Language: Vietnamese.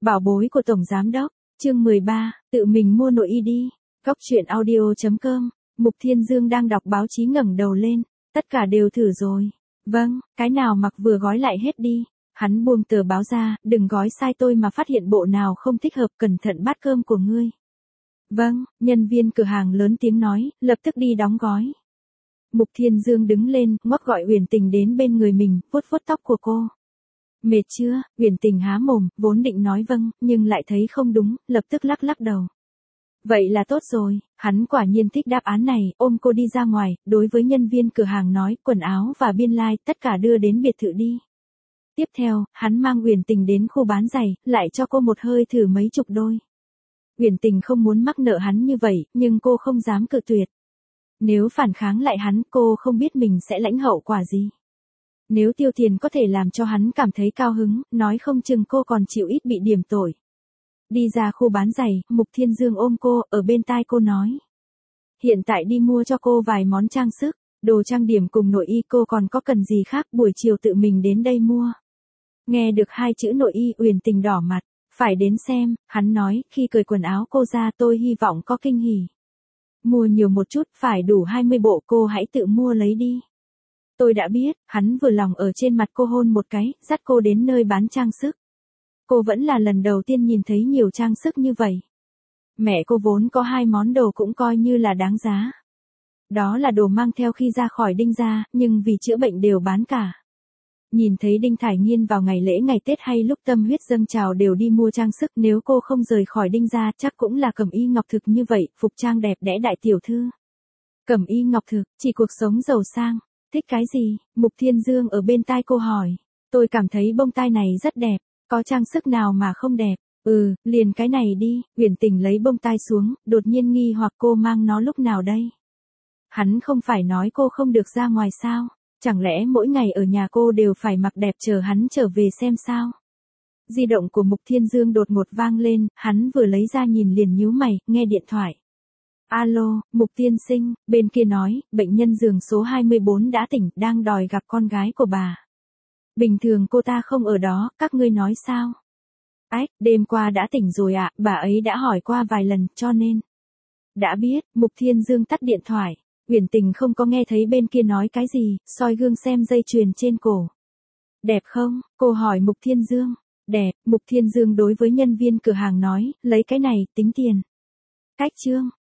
Bảo bối của Tổng Giám Đốc, chương 13, tự mình mua nội y đi. Góc truyện audio.com, Mục Thiên Dương đang đọc báo chí ngẩng đầu lên, tất cả đều thử rồi. Vâng, cái nào mặc vừa gói lại hết đi. Hắn buông tờ báo ra, đừng gói sai tôi mà phát hiện bộ nào không thích hợp, cẩn thận bát cơm của ngươi. Vâng, nhân viên cửa hàng lớn tiếng nói, lập tức đi đóng gói. Mục Thiên Dương đứng lên, ngoắc gọi Uyển Tình đến bên người mình, vuốt vuốt tóc của cô. Mệt chưa? Uyển Tình há mồm, vốn định nói vâng, nhưng lại thấy không đúng, lập tức lắc lắc đầu. Vậy là tốt rồi, hắn quả nhiên thích đáp án này, ôm cô đi ra ngoài, đối với nhân viên cửa hàng nói, quần áo và biên lai, tất cả đưa đến biệt thự đi. Tiếp theo, hắn mang Uyển Tình đến khu bán giày, lại cho cô một hơi thử mấy chục đôi. Uyển Tình không muốn mắc nợ hắn như vậy, nhưng cô không dám cự tuyệt. Nếu phản kháng lại hắn, cô không biết mình sẽ lãnh hậu quả gì. Nếu tiêu tiền có thể làm cho hắn cảm thấy cao hứng, nói không chừng cô còn chịu ít bị điểm tội. Đi ra khu bán giày, Mục Thiên Dương ôm cô, ở bên tai cô nói. Hiện tại đi mua cho cô vài món trang sức, đồ trang điểm cùng nội y, cô còn có cần gì khác, buổi chiều tự mình đến đây mua. Nghe được hai chữ nội y, Uyển Tình đỏ mặt, phải đến xem, hắn nói, khi cởi quần áo cô ra tôi hy vọng có kinh hỉ. Mua nhiều một chút, phải đủ 20 bộ, cô hãy tự mua lấy đi. Tôi đã biết, hắn vừa lòng ở trên mặt cô hôn một cái, dắt cô đến nơi bán trang sức. Cô vẫn là lần đầu tiên nhìn thấy nhiều trang sức như vậy. Mẹ cô vốn có 2 món đồ cũng coi như là đáng giá. Đó là đồ mang theo khi ra khỏi Đinh gia, nhưng vì chữa bệnh đều bán cả. Nhìn thấy Đinh Thải Nghiên vào ngày lễ ngày Tết hay lúc tâm huyết dâng trào đều đi mua trang sức, nếu cô không rời khỏi Đinh gia chắc cũng là Cẩm Y Ngọc Thực như vậy, phục trang đẹp đẽ đại tiểu thư. Cẩm Y Ngọc Thực, chỉ cuộc sống giàu sang. Thích cái gì? Mục Thiên Dương ở bên tai cô hỏi. Tôi cảm thấy bông tai này rất đẹp, có trang sức nào mà không đẹp? Liền cái này đi. Uyển Tình lấy bông tai xuống, đột nhiên nghi hoặc cô mang nó lúc nào đây? Hắn không phải nói cô không được ra ngoài sao? Chẳng lẽ mỗi ngày ở nhà cô đều phải mặc đẹp chờ hắn trở về xem sao? Di động của Mục Thiên Dương đột ngột vang lên, hắn vừa lấy ra nhìn liền nhíu mày, nghe điện thoại. Alo, Mục tiên sinh, bên kia nói, bệnh nhân giường số 24 đã tỉnh, đang đòi gặp con gái của bà. Bình thường cô ta không ở đó, các ngươi nói sao? Ách, đêm qua đã tỉnh rồi ạ, bà ấy đã hỏi qua vài lần, cho nên. Đã biết, Mục Thiên Dương tắt điện thoại. Uyển Tình không có nghe thấy bên kia nói cái gì, soi gương xem dây chuyền trên cổ. Đẹp không? Cô hỏi Mục Thiên Dương. Đẹp, Mục Thiên Dương đối với nhân viên cửa hàng nói, lấy cái này, tính tiền. Cách chương.